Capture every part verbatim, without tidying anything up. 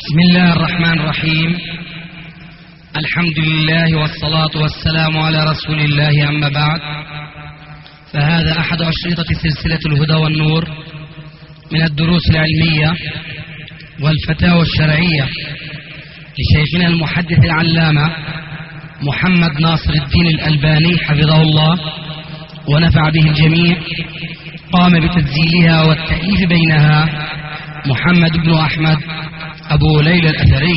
بسم الله الرحمن الرحيم. الحمد لله والصلاة والسلام على رسول الله، أما بعد، فهذا أحد أشرطة سلسلة الهدى والنور من الدروس العلمية والفتاوى الشرعية لشيخنا المحدث العلامة محمد ناصر الدين الألباني حفظه الله ونفع به الجميع. قام بتسجيلها والتأليف بينها محمد بن أحمد أبو ليلى الأثري.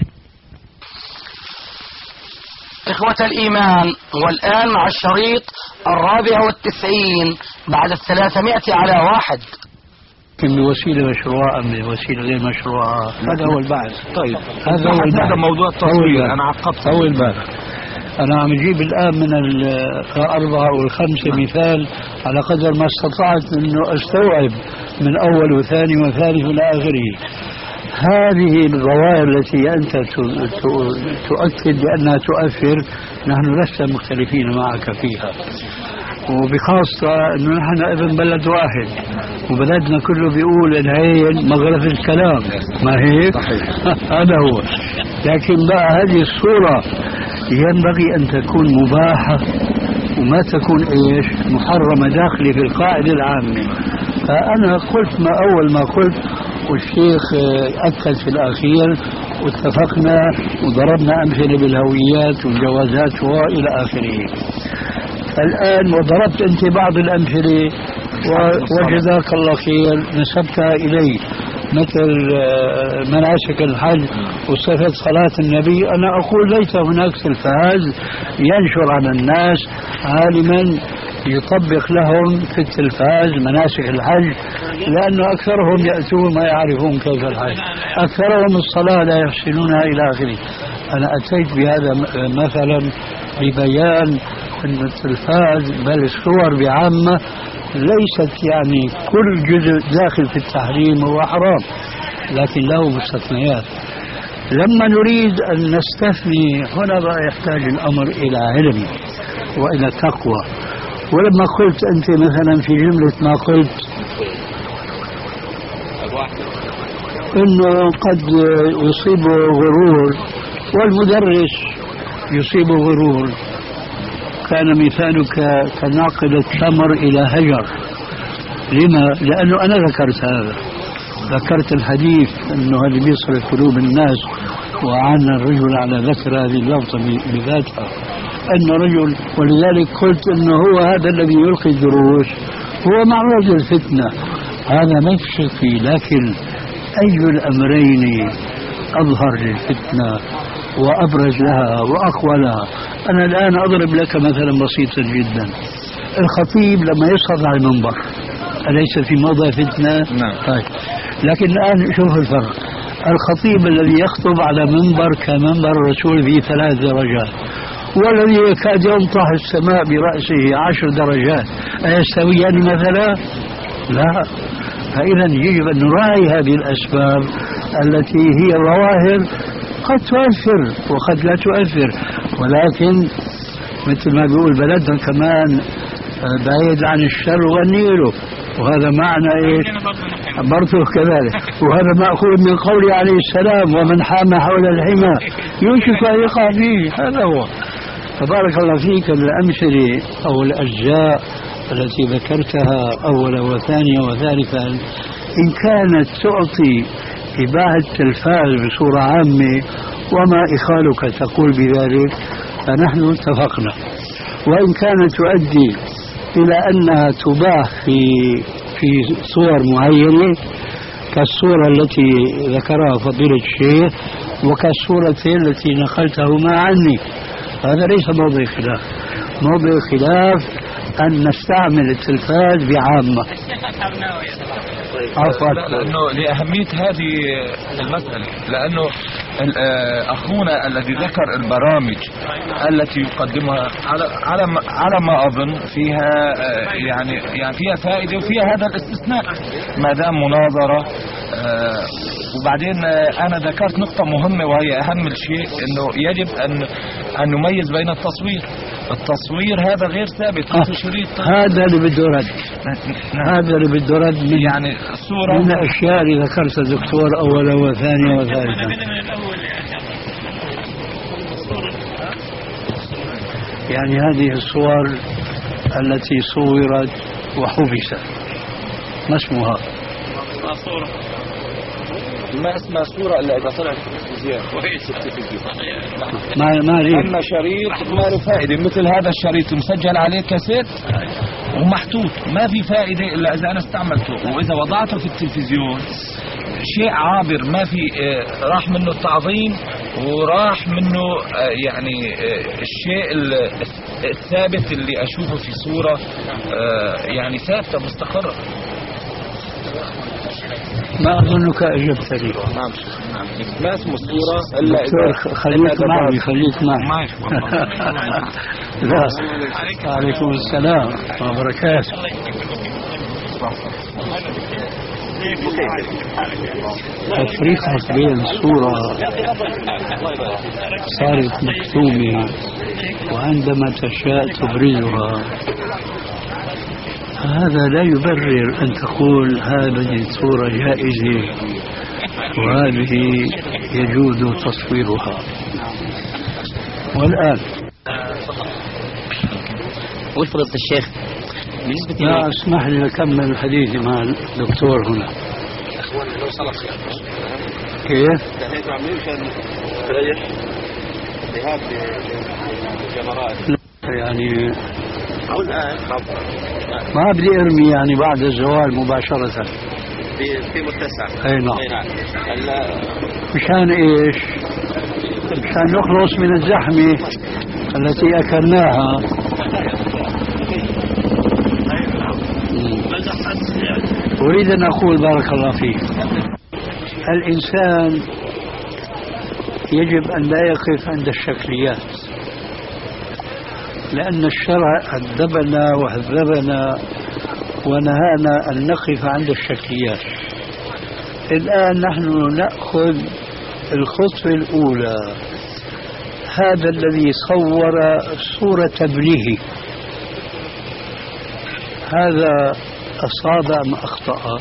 إخوة الإيمان، والآن مع الشريط الرابع والتسعين بعد الثلاثمائة على واحد. بوسيلة مشروعة أم بوسيلة غير مشروعة، هذا هو البحث. طيب هذا هو البحث. هذا موضوع التصوير. أنا عقبت هو البحث. أنا عم أجيب الآن من الأربعة والخمسة مثال على قدر ما استطعت أنه أستوعب من أول وثاني وثالث إلى آخره. هذه الظواهر التي أنت تؤكد بأنها تؤثر، نحن لسنا مختلفين معك فيها، وبخاصة أنه نحن ابن بلد واحد، وبلدنا كله بيقول العين مغرف الكلام، ما هيك؟ هذا هو. لكن بقى هذه الصورة ينبغي أن تكون مباحة وما تكون إيش محرمة داخلة في القاعدة العامة. فأنا قلت ما أول ما قلت، والشيخ أكد في الأخير، واتفقنا وضربنا أمثلة بالهويات والجوازات وإلى آخره. الآن وضربت أنت بعض الأمثلة وجزاك الله خير نسبتها إلي، مثل مناسك الحج وصفة صلاة النبي. أنا أقول ليس هناك تلفاز ينشر على الناس عالما يطبق لهم في التلفاز مناسك الحج، لأنه أكثرهم يأتون ما يعرفون كيف الحج، أكثرهم الصلاة لا يحسنونها إلى آخره. أنا أتيت بهذا مثلا لبيان أن التلفاز بل الصور بعامة ليست يعني كل جزء داخل في التحريم هو حرام، لكن له مستثنيات. لما نريد أن نستثني هنا بقى يحتاج الأمر إلى علم وإلى تقوى. ولما قلت أنت مثلا في جملة ما قلت إنه قد يصيبه غرور والمدرس يصيبه غرور، كان مثالك كناقل التمر إلى هجر. لما؟ لأنه أنا ذكرت هذا، ذكرت الحديث أنه هذا بيصرف قلوب الناس، وعنا الرجل على ذكر هذه اللفظة بذاتها أنه رجل. ولذلك قلت أنه هو هذا الذي يلقي الدروس هو معرض للفتنة، هذا ما يشك فيه. لكن أي الأمرين أظهر للفتنة وأبرز لها وأقوى لها؟ أنا الآن أضرب لك مثلا بسيطا جدا. الخطيب لما يصعد على المنبر أليس في موضع فتنة؟ نعم. طيب. لكن الآن شوف الفرق. الخطيب الذي يخطب على منبر كمنبر الرسول فيه ثلاث درجات، والذي يكاد ينطح السماء برأسه عشر درجات، أيستويان مثلا؟ لا. فإذا يجب أن نراعي هذه الأسباب التي هي ظواهر قد تؤثر وقد لا تؤثر، ولكن مثل ما بيقول بلدنا كمان بعيد عن الشر والنيل، وهذا معنى ايش؟ برضه كذلك. وهذا مأخوذ من قوله عليه السلام: ومن حام حول الحمى يوشك أن يقع فيه. هذا هو. تبارك الله فيك. الأمثلة أو الأجزاء التي ذكرتها أولا وثانيا وثالثا إن كانت تعطي إباحة التلفاز بصورة عامة وما إخالك تقول بذلك فنحن اتفقنا، وإن كانت تؤدي إلى أنها تباح في في صور معينة كالصورة التي ذكرها فضيلة الشيخ وكالصورتين التي نقلتهما عني، هذا ليس موضع خلاف. موضع خلاف أن نستعمل التلفاز بعامة. لأنه لأهمية هذه المسألة، لأنه أخونا الذي ذكر البرامج التي يقدمها على على على ما أظن فيها يعني يعني فيها فائدة وفيها هذا الاستثناء ما دام مناظرة. وبعدين أنا ذكرت نقطة مهمة وهي أهم الشيء، إنه يجب أن أن نميز بين التصوير التصوير هذا غير ثابت آه. في شريط. هذا اللي بده رد. هذا اللي بده رد من يعني الصورة من الأشياء اللي ذكرتها دكتور أولا وثانيا وثالثا. يعني هذه الصور التي صورت وحبست ما اسمها؟ صورة ما اسمها صورة إلا إذا طلعت في التلفزيون وهي التلفزيون ما ما لي. أما شريط ما له فائدة مثل هذا الشريط مسجل عليه كاسيت ومحطوط ما في فائدة إلا إذا أنا استعملته، وإذا وضعته في التلفزيون شيء عابر ما في آه راح منه التعظيم وراح منه آه يعني آه الشيء الثابت اللي أشوفه في صورة آه يعني ثابتة مستقرة. ما أظنك أجبتني. نعم ما اسمه صورة إلا إذا خليك معي خليك معي. لا عليكم السلام وبركاته. تفريقك بين صورة صارت مكتومة وعندما تشاء تبرزها هذا لا يبرر أن تقول هذه الصورة جائزة وهذه يجوز تصويرها. والآن وش فضيلة الشيخ بالنسبة لا اسمح لي أكمل حديثي مع الدكتور هنا. كيف؟ يعني ما بدي ارمي يعني بعد الزوال مباشرة في متسع. اي نعم. اي نعم. مشان ايش؟ مشان نخلص من الزحمة التي اكلناها. اريد ان اقول بارك الله فيك الانسان يجب ان لا يقف عند الشكليات، لأن الشرع أدبنا وهذبنا ونهانا أن نقف عند الشكليات. الآن نحن نأخذ الخطوة الأولى. هذا الذي صور صورة ابنه هذا أصاب أم أخطأ؟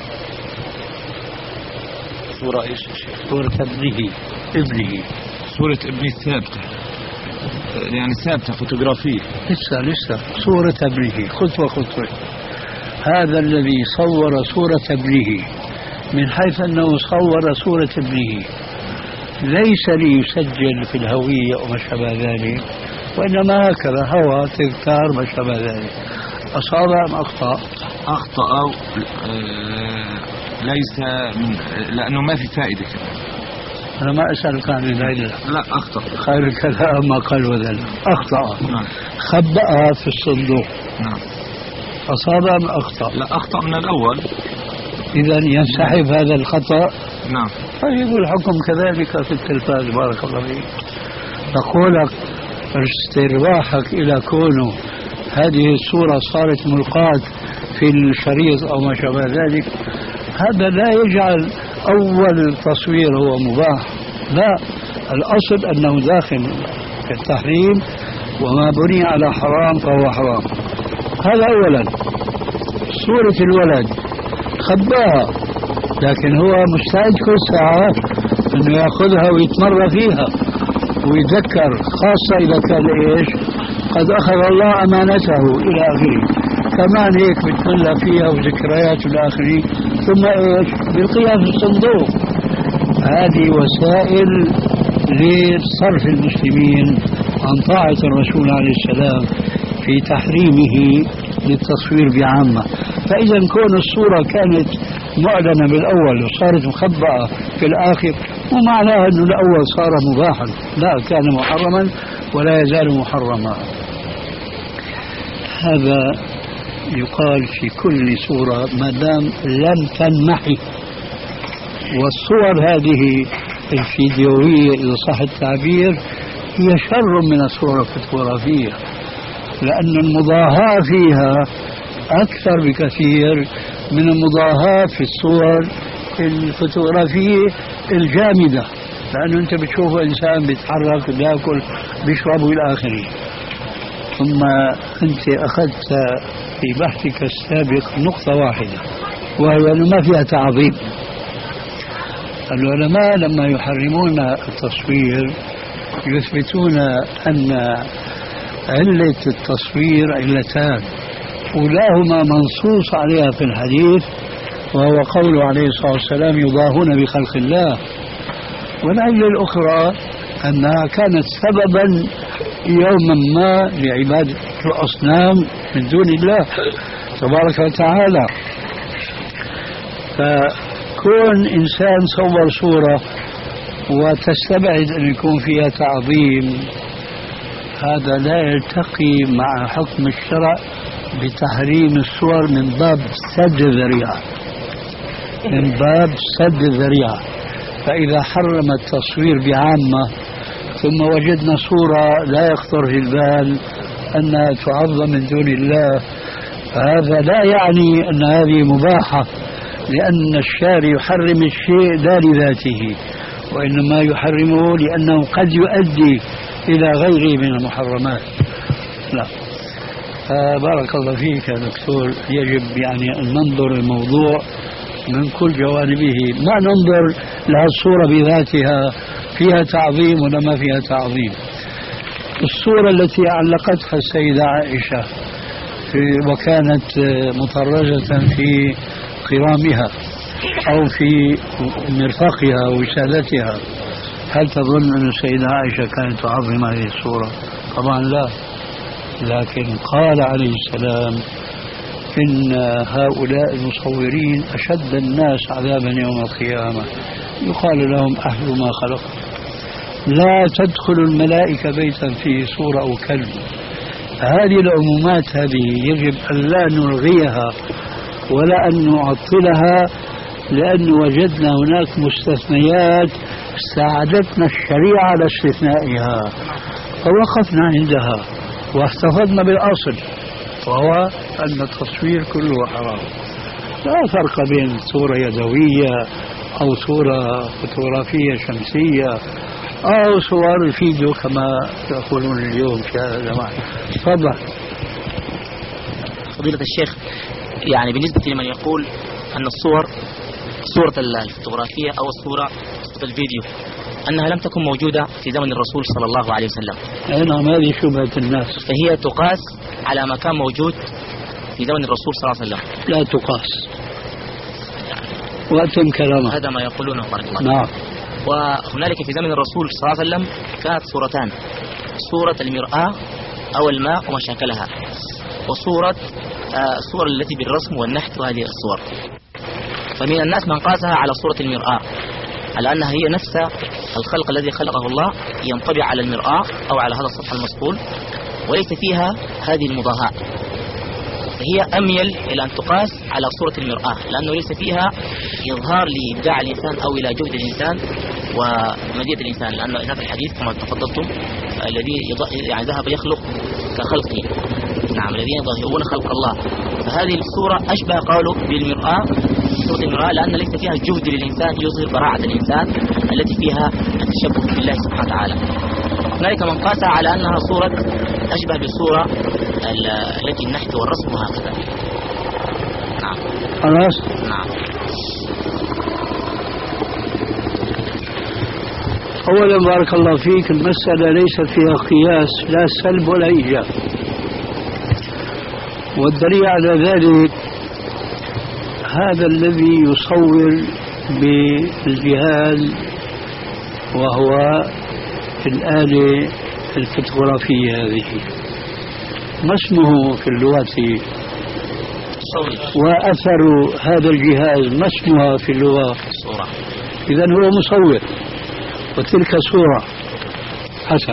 صورة إيش؟ صورة ابنه ابنه صورة ابني ثابتة يعني ثابتة فوتوغرافية لسه لسه صورة ابنه خطوة خطوة. هذا الذي صور صورة ابنه من حيث أنه صور صورة ابنه ليس ليسجل في الهوية وما شابه ذلك، وإنما هكذا هوى تذكار ما شابه ذلك. أصاب أم أخطأ؟ أخطأ ليس من لأنه ما في فائدة. أنا ما أسألك عن العلة. لا أخطأ. خير الكلام ما قال وذل. أخطأ. نعم. خبأها في الصندوق. نعم. أصاب أم أخطأ؟ لا أخطأ من الأول. إذا ينسحب هذا الخطأ. نعم. طيب الحكم كذلك في التلفاز بارك الله فيك. فقولك استرواحك إلى كونه هذه الصورة صارت ملقاة في الشريط أو ما شابه ذلك هذا لا يجعل أول تصوير هو مباح. لا، الأصل أنه داخل في التحريم وما بني على حرام فهو حرام. هذا أولا. صورة الولد خباها لكن هو مستعد كل ساعة أنه يأخذها ويتمر فيها ويذكر، خاصة إذا كان إيش قد أخذ الله أمانته إلى آخره. كمان هيك بتملى فيها وذكريات إلى آخره، ثم إيش بيلقيها في الصندوق. هذه وسائل لصرف المسلمين عن طاعة الرسول عليه السلام في تحريمه للتصوير بعامة. فإذا كون الصورة كانت معلنة بالأول وصارت مخبأة في الآخر ومعناها أنه الأول صار مباحا، لا، كان محرما ولا يزال محرما. هذا يقال في كل صورة ما دام لم تنمحي. والصور هذه الفيديوية إذا صح التعبير هي شر من الصورة الفوتوغرافية، لأن المضاهاة فيها أكثر بكثير من المضاهاة في الصور الفوتوغرافية الجامدة، لأنه أنت بتشوف إنسان بيتحرك بيأكل بيشرب إلى آخره. ثم أنت أخذت في بحثك السابق نقطة واحدة، وهي أنه ما فيها تعظيم. العلماء لما يحرمون التصوير يثبتون أن علة التصوير علتان، أولاهما منصوص عليها في الحديث وهو قوله عليه الصلاة والسلام يضاهون بخلق الله، والعلة الأخرى أنها كانت سببا يوما ما لعبادة الأصنام من دون الله تبارك وتعالى. فكون إنسان صور صورة وتستبعد أن يكون فيها تعظيم، هذا لا يلتقي مع حكم الشرع بتحريم الصور من باب سد الذريعة، من باب سد الذريعة. فإذا حرم التصوير بعامة ثم وجدنا صورة لا يخطر في البال أنها تعظم من دون الله، فهذا لا يعني أن هذه مباحة، لأن الشارع يحرم الشيء لا لذاته، وإنما يحرمه لأنه قد يؤدي إلى غيره من المحرمات. لا، بارك الله فيك يا دكتور. يجب يعني أن ننظر الموضوع من كل جوانبه، ما ننظر لها الصورة بذاتها فيها تعظيم ولا ما فيها تعظيم. الصورة التي علقتها السيدة عائشة وكانت مطرزة في قرامها أو في مرفقها ووسادتها، هل تظن أن السيدة عائشة كانت تعظم هذه الصورة؟ طبعا لا، لكن قال عليه السلام إن هؤلاء المصورين أشد الناس عذابا يوم القيامة، يقال لهم أهل ما خلق، لا تدخل الملائكة بيتا فيه صورة أو كلب. هذه العمومات هذه يجب أن لا نلغيها ولا أن نعطلها، لأن وجدنا هناك مستثنيات ساعدتنا الشريعة على استثنائها فوقفنا عندها واحتفظنا بالأصل، وهو أن التصوير كله حرام. لا فرق بين صورة يدوية أو صورة فوتوغرافية شمسية أو صور فيديو كما يقولون اليوم في هذا الزمان. تفضل فضيلة الشيخ. يعني بالنسبة لمن يقول أن الصور صورة الفوتوغرافية أو الصورة صورة الفيديو أنها لم تكن موجودة في زمن الرسول صلى الله عليه وسلم، نعم هذه شبهة الناس، فهي تقاس على ما كان موجود في زمن الرسول صلى الله عليه وسلم. لا تقاس، وأتم كلامه. هذا ما يقولونه بارك الله. نعم. وهنالك في زمن الرسول صلى الله عليه وسلم كانت صورتان، صورة المرآة أو الماء وما شاكلها، وصورة آه الصور التي بالرسم والنحت وهذه الصور. فمن الناس من قاسها على صورة المرآة على أنها هي نفس الخلق الذي خلقه الله ينطبع على المرآة أو على هذا السطح المصقول، وليس فيها هذه المضاهاة، فهي أميل إلى أن تقاس على صورة المرآة، لأنه ليس فيها إظهار لإبداع الإنسان أو إلى جهد الإنسان ومزية الإنسان، لأن هذا الحديث كما تفضلتم الذي يعني ذهب يخلق كخلقه، نعم الذين يظهرون خلق الله، فهذه الصورة أشبه قالوا بالمرآة، صورة المرآة، لأن ليس فيها جهد للإنسان يظهر براعة الإنسان التي فيها التشبه بالله سبحانه وتعالى. هنالك من قاسها على أنها صورة أشبه بالصورة التي النحت والرسم وهكذا. نعم. خلاص. نعم. أولا بارك الله فيك، المسألة ليس فيها قياس لا سلب ولا إيجاب، والدليل على ذلك هذا الذي يصور بالجهاز وهو الآلة الفوتوغرافية هذه، ما اسمه في اللغة؟ وأثر هذا الجهاز ما اسمها في اللغة؟ صورة. إذن هو مصور وتلك صورة. حسن.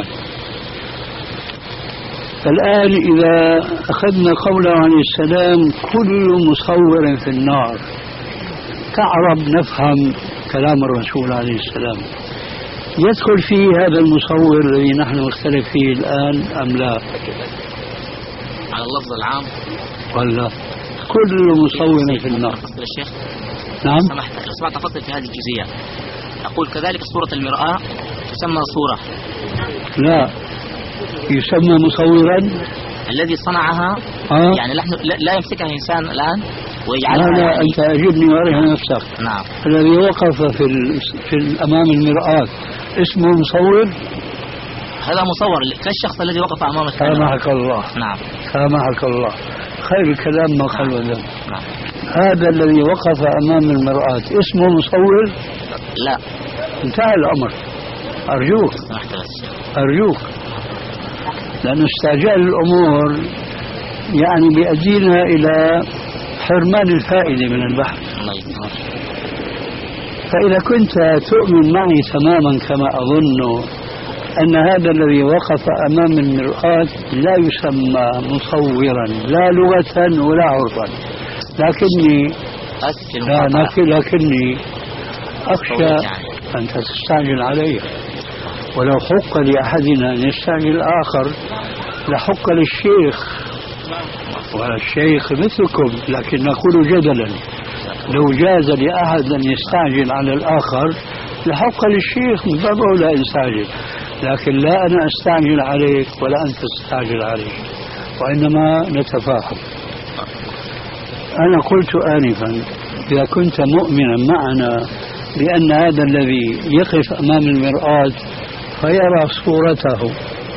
الآن إذا أخذنا قوله عليه السلام كل مصور في النار، كعرب نفهم كلام الرسول عليه السلام، يدخل فيه هذا المصور الذي نحن نختلف فيه الآن أم لا؟ على اللفظ العام ولا كل مصور في النار؟ فصل الشيخ. نعم. سمحت لو سمعت فصل في هذه الجزئية. أقول كذلك صورة المرآة تسمى صورة؟ لا، يسمى مصورا الذي صنعها آه. يعني نحن لا, لا يمسكها إنسان الآن لا ويجعلها لا يعني أنت أجبني وأرها نفسك. نعم. الذي وقف في, ال... في أمام المرآة اسمه مصور؟ هذا مصور كالشخص الذي وقف أمام الكاميرا. سامحك الله. نعم. سامحك الله، خير الكلام ما قل وذم. نعم. هذا الذي وقف أمام المرآة اسمه مصور؟ لا. انتهى الأمر. أرجوك أرجوك، لأن استعجال الأمور يعني بيؤدينا إلى حرمان الفائدة من البحث. فإذا كنت تؤمن معي تماما كما أظن أن هذا الذي وقف أمام المرآة لا يسمى مصورا لا لغة ولا عرفا، لكني لا لكني أخشى أن تستعجل علي، ولو حق لأحدنا أن يستعجل الآخر لحق للشيخ، والشيخ مثلكم، لكن نقول جدلا لو جاز لأحد أن يستعجل على الآخر لحق للشيخ من باب أولى أن يستعجل، لكن لا أنا أستعجل عليك ولا أنت تستعجل عليك، وإنما نتفاهم. أنا قلت آنفا إذا كنت مؤمنا معنا بأن هذا الذي يقف أمام المرآة فيرى صورته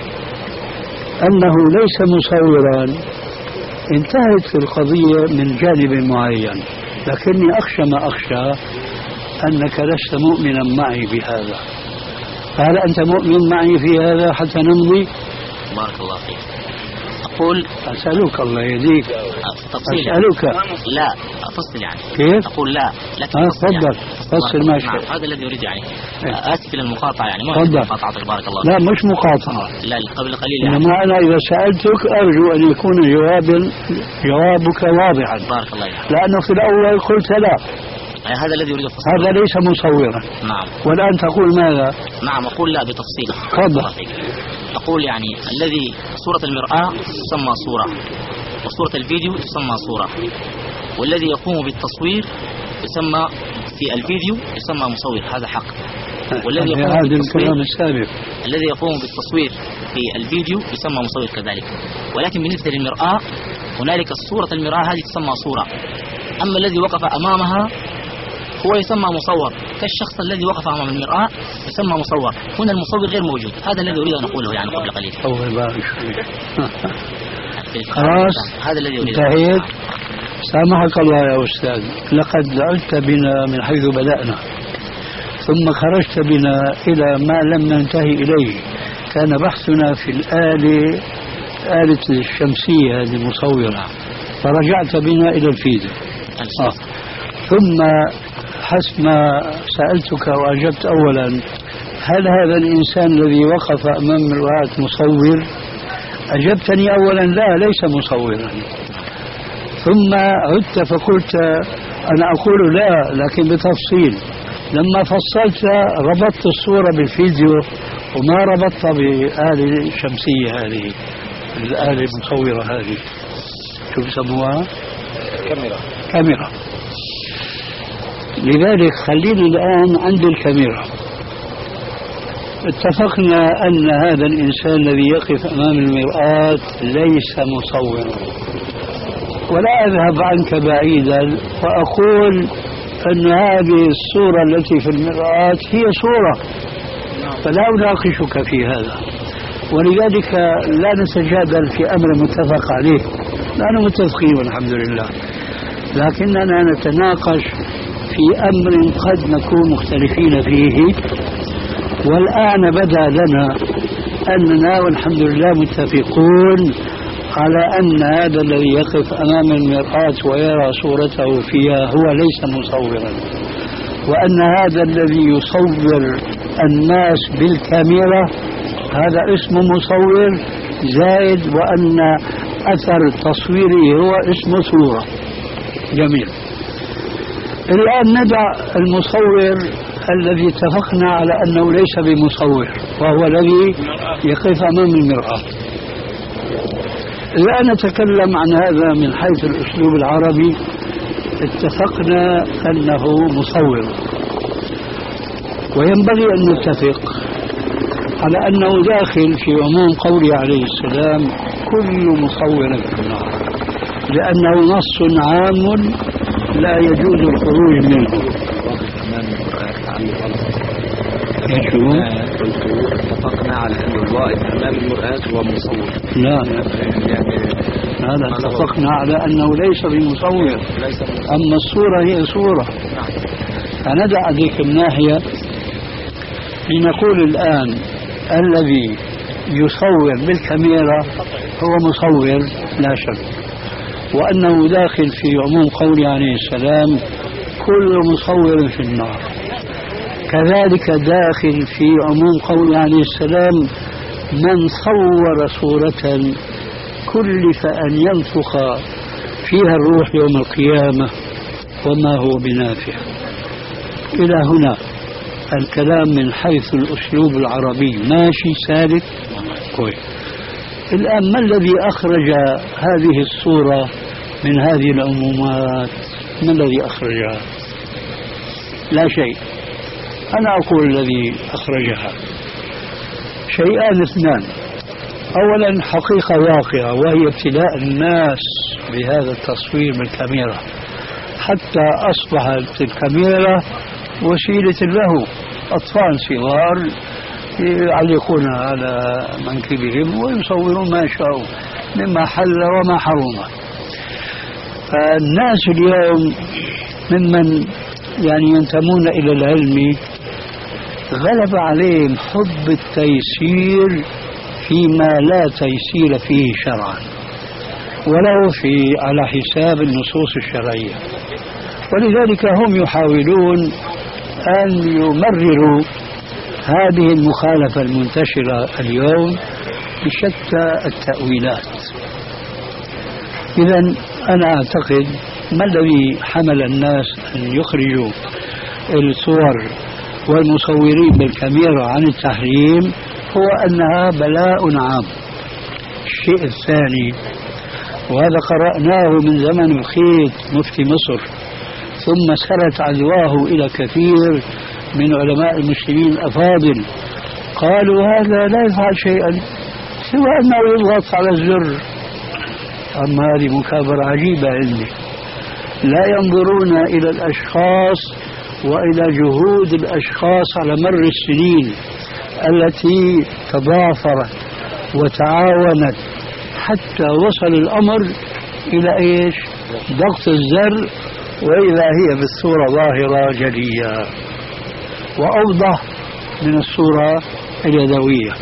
أنه ليس مصورا انتهت القضية من جانب معين، لكني أخشى ما أخشى أنك لست مؤمنا معي بهذا. فهل أنت مؤمن معي في هذا حتى نمضي؟ بارك الله فيك. أقول أسألك الله يهديك تفصيل أسألك لا أفصل يعني كيف؟ أقول لا لكن آه تفضل فصل ماشي. نعم. هذا الذي أريد يعني إيه؟ آسف للمقاطعة يعني ما تفضل. مقاطعتك بارك الله لا مش مقاطعة، لا قبل قليل يعني. إنما أنا إذا سألتك أرجو أن يكون جواب جوابك واضحا، بارك الله يعني. لأنه في الأول قلت لا يعني هذا الذي أريد أفصل. هذا ليس مصورا. نعم. والآن تقول ماذا؟ نعم أقول لا بتفصيل. تفضل. أقول يعني الذي صورة المرآة تسمى صورة، وصورة الفيديو تسمى صورة، والذي يقوم بالتصوير يسمى في الفيديو يسمى مصور، هذا حق. والذي يقوم بالتصوير الذي يقوم بالتصوير في الفيديو يسمى مصور كذلك. ولكن بالنسبة للمرآة هنالك صورة المرآة هذه تسمى صورة، أما الذي وقف أمامها هو يسمى مصور كالشخص الذي وقف أمام المرآة يسمى مصور. هنا المصور غير موجود، هذا الذي أريد أن أقوله يعني قبل قليل. خلاص هذا الذي أريد. انتهيت. سامحك الله يا أستاذ، لقد عدت بنا من حيث بدأنا ثم خرجت بنا إلى ما لم ننتهي إليه. كان بحثنا في الآلة آلة الشمسية هذه المصورة، فرجعت بنا إلى الفيديو. آه. ثم حسب ما سألتك وأجبت أولا هل هذا الإنسان الذي وقف أمام المرآة مصور؟ أجبتني أولا لا ليس مصورا. ثم عدت فقلت أنا أقول لا لكن بتفصيل. لما فصلت ربطت الصورة بالفيديو وما ربطت بآلة الشمسية هذه الآلة المصورة هذه شو بسموها؟ كاميرا. كاميرا. لذلك خلينا الآن عند الكاميرا. اتفقنا أن هذا الإنسان الذي يقف أمام المرآة ليس مصورا، ولا أذهب عنك بعيدا وأقول أن هذه الصورة التي في المرآة هي صورة، فلا أناقشك في هذا. ولذلك لا نتجادل في أمر متفق عليه، نحن متفقين والحمد لله، لكننا نتناقش في أمر قد نكون مختلفين فيه. والآن بدا لنا أننا والحمد لله متفقون على أن هذا الذي يقف أمام المرآة ويرى صورته فيها هو ليس مصورا، وأن هذا الذي يصور الناس بالكاميرا هذا اسمه مصور زائد، وأن أثر تصويره هو اسمه صورة. جميل. الآن ندع المصور الذي اتفقنا على أنه ليس بمصور وهو الذي يقف أمام المرآة. الآن نتكلم عن هذا من حيث الأسلوب العربي. اتفقنا أنه مصور، وينبغي أن نتفق على أنه داخل في عموم قوله عليه السلام كل مصور في النار، لأنه نص عام لا يجوز الخروج منه. اتفقنا على أن الواقف أمام المرآة هو مصور. لا يعني هذا اتفقنا على أنه ليس بمصور، أما الصورة هي صورة. فندع هذيك الناحية لنقول الآن الذي يصور بالكاميرا هو مصور لا شك، وأنه داخل في عموم قوله عليه السلام كل مصور في النار. كذلك داخل في عموم قوله عليه السلام من صور صورة كلف أن ينفخ فيها الروح يوم القيامة وما هو بنافع. إلى هنا الكلام من حيث الأسلوب العربي ماشي سالك كويس. الآن ما الذي أخرج هذه الصورة من هذه العمومات؟ ما الذي أخرجها؟ لا شيء. أنا أقول الذي أخرجها شيئان اثنان. أولا حقيقة واقعة، وهي ابتلاء الناس بهذا التصوير بالكاميرا، حتى أصبحت الكاميرا وسيلة له. أطفال صغار يعلقون على منكبهم ويصورون ما شاءوا مما حل وما حرم. فالناس اليوم ممن يعني ينتمون إلى العلم غلب عليهم حب التيسير فيما لا تيسير فيه شرعا، ولو في على حساب النصوص الشرعية. ولذلك هم يحاولون أن يمرروا هذه المخالفة المنتشرة اليوم بشتى التأويلات. إذن أنا أعتقد ما الذي حمل الناس أن يخرجوا الصور والمصورين بالكاميرا عن التحريم هو أنها بلاء عام. الشيء الثاني، وهذا قرأناه من زمن الخيط مفتي مصر، ثم سرت عدواه إلى كثير من علماء المسلمين الأفاضل، قالوا هذا لا يفعل شيئا سوى أنه يضغط على الزر. أما هذه مكابرة عجيبة عندي. لا ينظرون إلى الأشخاص وإلى جهود الأشخاص على مر السنين التي تضافرت وتعاونت حتى وصل الأمر إلى إيش؟ ضغط الزر، وإذا هي بالصورة ظاهرة جلية وأوضح من الصورة اليدوية.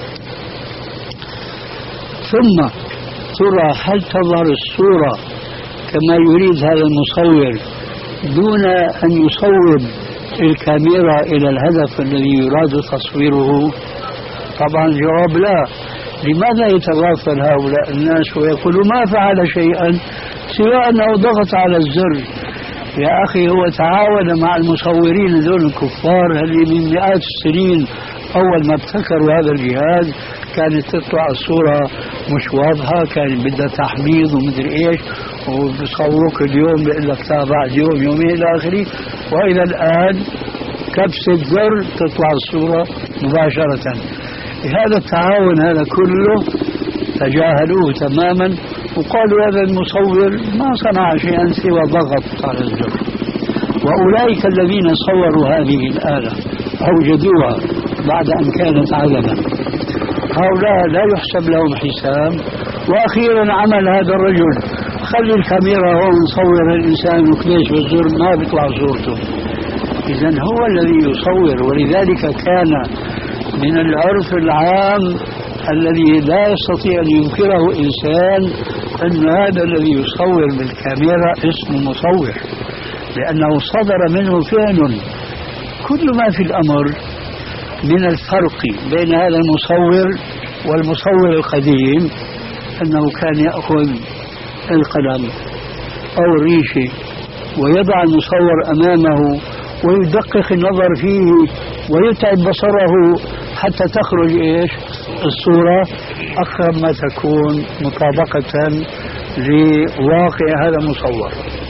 ثم ترى هل تظهر الصورة كما يريد هذا المصور دون أن يصوب الكاميرا إلى الهدف الذي يراد تصويره؟ طبعا الجواب لا. لماذا يتغافل هؤلاء الناس ويقولوا ما فعل شيئا سوى أنه ضغط على الزر؟ يا أخي هو تعاون مع المصورين ذول الكفار اللي من مئات السنين أول ما ابتكروا هذا الجهاز كانت تطلع الصورة مش واضحة، كان بدها تحميض ومدري إيش، وبصوروك اليوم بيقول لك بعد يوم يومين إلى آخره. وإلى الآن كبسة زر تطلع الصورة مباشرة. هذا التعاون هذا كله تجاهلوه تماما وقالوا هذا المصور ما صنع شيئا سوى ضغط على الزر. وأولئك الذين صوروا هذه الآلة أوجدوها بعد أن كانت عدما، هؤلاء لا يحسب لهم حساب. وأخيرا عمل هذا الرجل خلي الكاميرا هو مصور الإنسان وكليش بالزر ما بيطلع صورته. إذن هو الذي يصور. ولذلك كان من العرف العام الذي لا يستطيع أن ينكره إنسان أن هذا الذي يصور بالكاميرا اسمه مصور، لأنه صدر منه فعل. كل ما في الأمر من الفرق بين هذا المصور والمصور القديم أنه كان يأخذ القلم أو الريشة ويضع المصور أمامه ويدقق النظر فيه ويتعب بصره حتى تخرج إيش الصورة أقرب ما تكون مطابقة لواقع هذا المصور.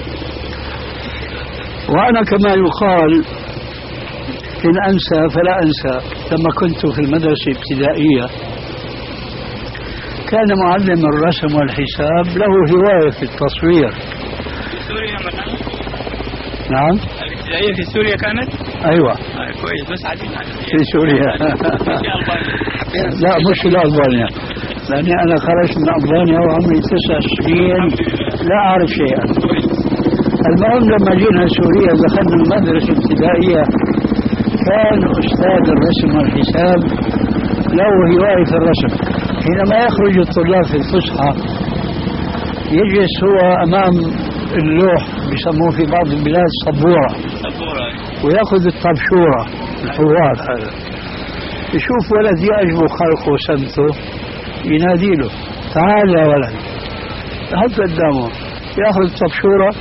وأنا كما يقال إن أنسى فلا أنسى، لما كنت في المدرسة الابتدائية كان معلم الرسم والحساب له هواية في التصوير. في سوريا مثلا؟ نعم. الابتدائية في سوريا كانت؟ أيوة. آه كويس، بس عايزين في سوريا. لا مش في ألبانيا، لأني أنا خرجت من ألبانيا وعمري تسع سنين لا أعرف شيئا. المهم لما جينا سوريا دخلنا المدرسة الابتدائية، كان أستاذ الرسم والحساب له هواية في الرسم. حينما يخرج الطلاب في الفسحة يجلس هو أمام اللوح، بيسموه في بعض البلاد صبورة، ويأخذ الطبشورة الحوار هذا، يشوف ولد يعجبه خلقه وسمته ينادي له تعال يا ولد، يحط قدامه يأخذ الطبشورة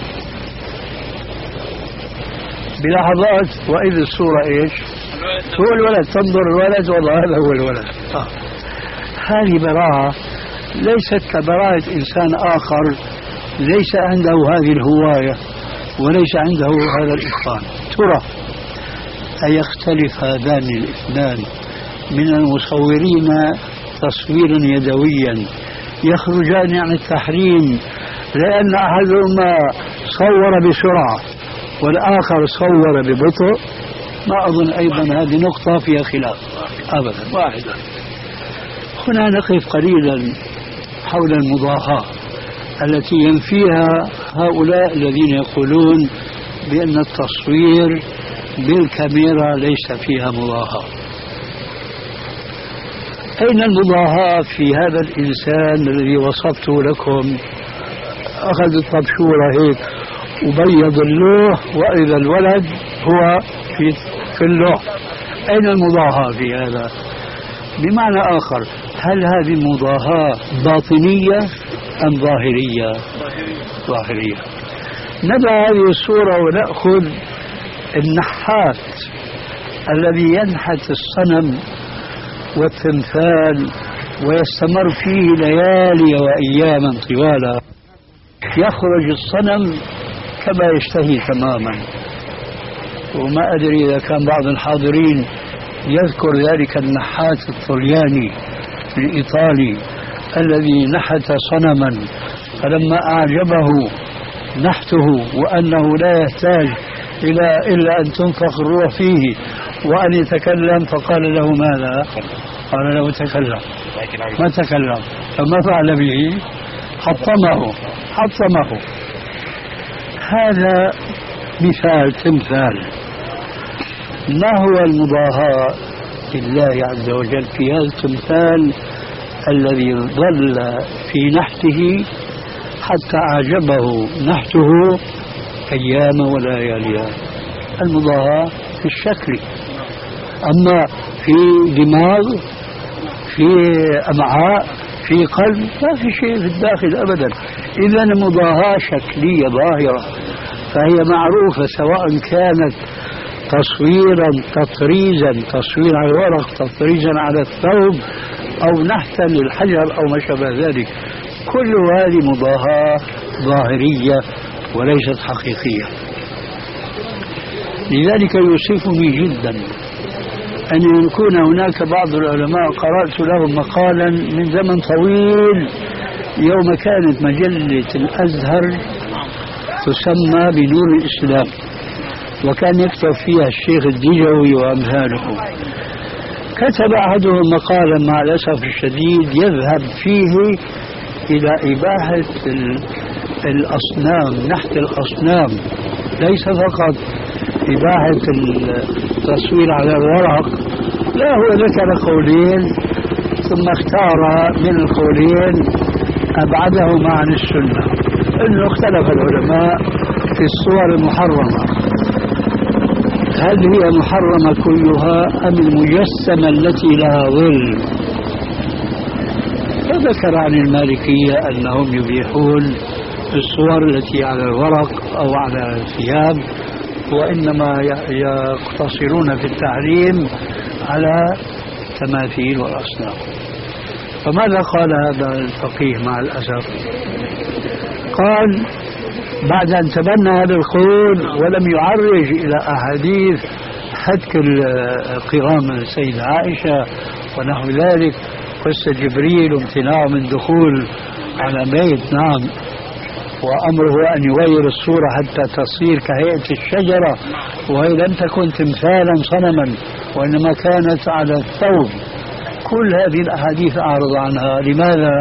بلحظات وإذا الصورة إيش؟ هو الولد، تنظر الولد والله هذا هو الولد. آه. هذه براءة ليست كبراءة إنسان آخر ليس عنده هذه الهواية وليس عنده هذا الإتقان. ترى أيختلف هذان الاثنان من المصورين تصويرا يدويا يخرجان عن التحريم لأن أحدهما صور بسرعة والآخر صور ببطء؟ ما أظن أيضا هذه نقطة فيها خلاف أبدا، واحدة. هنا نقف قليلا حول المضاهاة التي ينفيها هؤلاء الذين يقولون بأن التصوير بالكاميرا ليس فيها مضاهاة. أين المضاهاة في هذا الإنسان الذي وصفته لكم؟ أخذ الطبشورة هيك وبيض اللوح وإذا الولد هو في, في اللوح. أين المضاهاة في هذا؟ بمعنى آخر، هل هذه المضاهاة باطنية أم ظاهرية؟ ظاهرية. ندع هذه الصورة ونأخذ النحات الذي ينحت الصنم والتمثال ويستمر فيه ليالي وأياما طوالا، يخرج الصنم كما يشتهي تماما. وما أدري إذا كان بعض الحاضرين يذكر ذلك النحات الطلياني الإيطالي الذي نحت صنما فلما أعجبه نحته وأنه لا يحتاج إلى إلا أن تنفخ الروح فيه وأن يتكلم، فقال له ماذا؟ قال له تكلم. ما تكلم، فما فعل به؟ حطمه حطمه. هذا مثال تمثال. ما هو المضاهاة لله عز وجل في هذا التمثال الذي ظل في نحته حتى أعجبه نحته أيام ولياليها؟ المضاهاة في الشكل، أما في دماغ، في أمعاء، في قلب، ما في شيء في الداخل أبدا. إذا المضاهاة شكلية ظاهرة، فهي معروفة سواء كانت تصويرا تطريزا، تصوير على الورق، تطريزا على الثوب، أو نحتا للحجر أو ما شابه ذلك. كل هذه مضاهاة ظاهرية وليست حقيقية. لذلك يؤسفني جدا أن يكون هناك بعض العلماء قرأت لهم مقالا من زمن طويل يوم كانت مجلة الأزهر تسمى بنور الإسلام، وكان يكتب فيها الشيخ الدجوي وأمثاله. كتب أحدهم مقالا مع الأسف الشديد يذهب فيه إلى إباحة الأصنام، نحت الأصنام، ليس فقط إباحة التصوير على الورق. لا، هو ذكر قولين ثم اختار من القولين أبعدهما عن السنة، أنه اختلف العلماء في الصور المحرمة، هل هي محرمة كلها أم المجسمة التي لها ظل؟ فذكر عن المالكية أنهم يبيحون الصور التي على الورق أو على الثياب، وإنما يقتصرون في التحريم على التماثيل والأصنام. فماذا قال هذا الفقيه مع الأسف؟ قال بعد أن تبنى هذا القول ولم يعرج إلى أحاديث حتك القرام السيدة عائشة ونحو ذلك، قصة جبريل وامتناعه من دخول على بيت، نعم، وأمره أن يغير الصورة حتى تصير كهيئة الشجرة، وهي لم تكن تمثالا صنما وإنما كانت على الثوب. كل هذه الأحاديث أعرض عنها. لماذا؟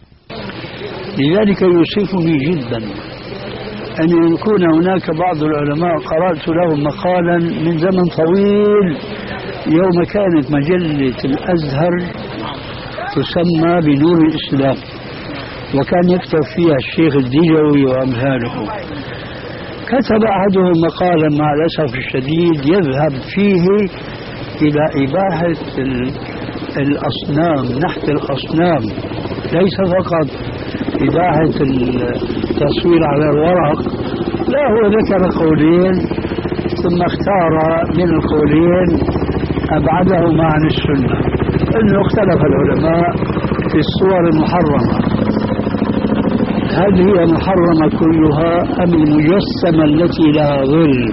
لذلك يؤسفني جدا أن يكون هناك بعض العلماء قرأت لهم مقالا من زمن طويل يوم كانت مجلة الأزهر تسمى بنور الإسلام، وكان يكتب فيها الشيخ الديجوي وأمثاله. كتب أحدهم مقالا مع الأسف الشديد يذهب فيه إلى إباحة الأصنام، نحت الأصنام، ليس فقط إباحة التصوير على الورق، لا، هو ذكر قولين ثم اختار من القولين أبعدهما عن السنة، أنه اختلف العلماء في الصور المحرمة، هل هي محرمة كلها أم المجسمة التي لها ظل؟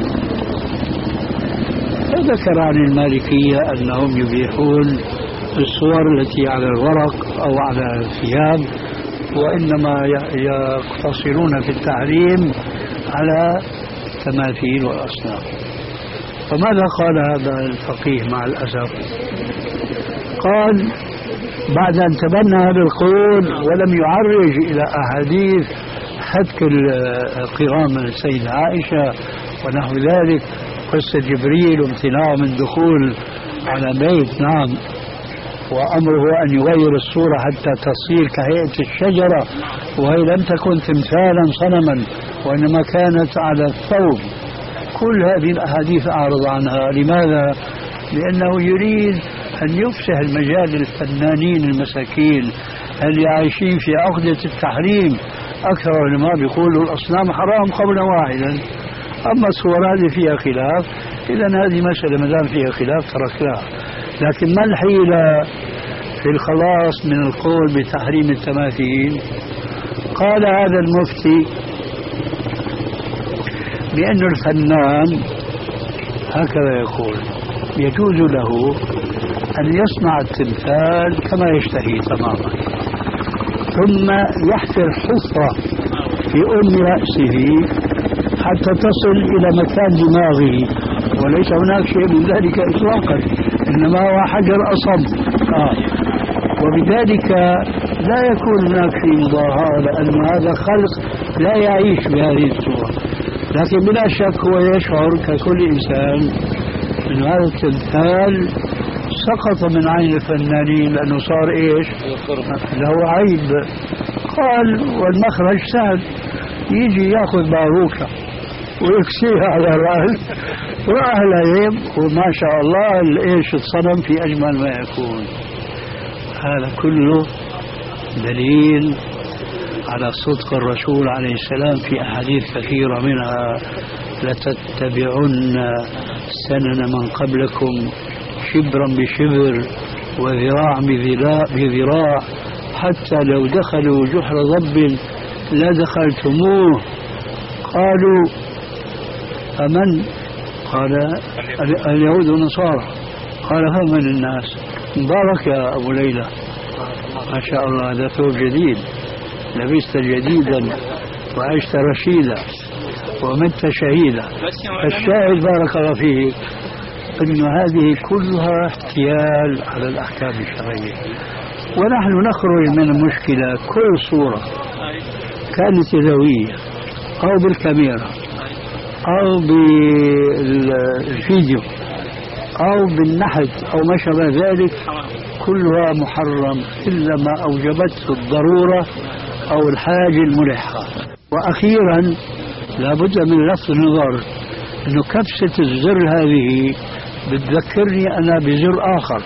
فذكر عن المالكية أنهم يبيحون الصور التي على الورق أو على الثياب، وإنما يقتصرون في التحريم على التماثيل والأصنام. فماذا قال هذا الفقيه مع الأسف؟ قال بعد أن تبنى هذا القول ولم يعرج إلى أحاديث حتك القرام السيدة عائشة ونحو ذلك، قصة جبريل وامتناعه من دخول على بيت، نعم، وأمره أن يغير الصورة حتى تصير كهيئة الشجرة، وهي لم تكن تمثالا صنما وإنما كانت على الثوب. كل هذه الأحاديث أعرض عنها. لماذا؟ لأنه يريد أن يفسح المجال للفنانين المساكين اللي عايشين في عقدة التحريم. أكثر العلماء بيقولوا الأصنام حرام قولا واحدا، أما الصور هذه فيها خلاف، إذا هذه مسألة ما دام فيها خلاف تركناها. لكن ما الحيلة في الخلاص من القول بتحريم التماثيل؟ قال هذا المفتي بأن الفنان هكذا يقول يجوز له أن يصنع التمثال كما يشتهي تماما، ثم يحفر حفرة في أم رأسه حتى تصل إلى مكان دماغه، وليس هناك شيء من ذلك إطلاقا، إنما هو حجر أصم. آه. وبذلك لا يكون هناك في مضاهاة، لأن هذا خلق لا يعيش بهذه الصورة، لكن بلا شك هو يشعر ككل إنسان أن هذا التمثال سقط من عين الفنانين لأنه صار إيش؟ له عيب. قال والمخرج سهل، يجي يأخذ باروكة ويكسيها على الرأس وأهلا يم، وما شاء الله الإيش الصنم في أجمل ما يكون. هذا كله دليل على صدق الرسول عليه السلام في أحاديث كثيرة، منها لتتبعن سنن من قبلكم شبرا بشبر وذراع بذراع حتى لو دخلوا جحر ضب لدخلتموه. قالوا أمن؟ قال اليهود والنصارى. قال فمن الناس؟ مبارك يا أبو ليلى، ما شاء الله هذا ثوب جديد، لبست جديدا وعشت رشيدا ومت شهيدا. الشاهد بارك الله فيك أن هذه كلها احتيال على الأحكام الشرعية، ونحن نخرج من المشكلة كل صورة كانت يدوية أو بالكاميرا أو بالفيديو أو بالنحت أو ما شابه ذلك، كلها محرم إلا ما أوجبته الضرورة أو الحاجة الملحة. وأخيرا لابد من لفت النظر أنه كبسة الزر هذه بتذكرني أنا بزر آخر،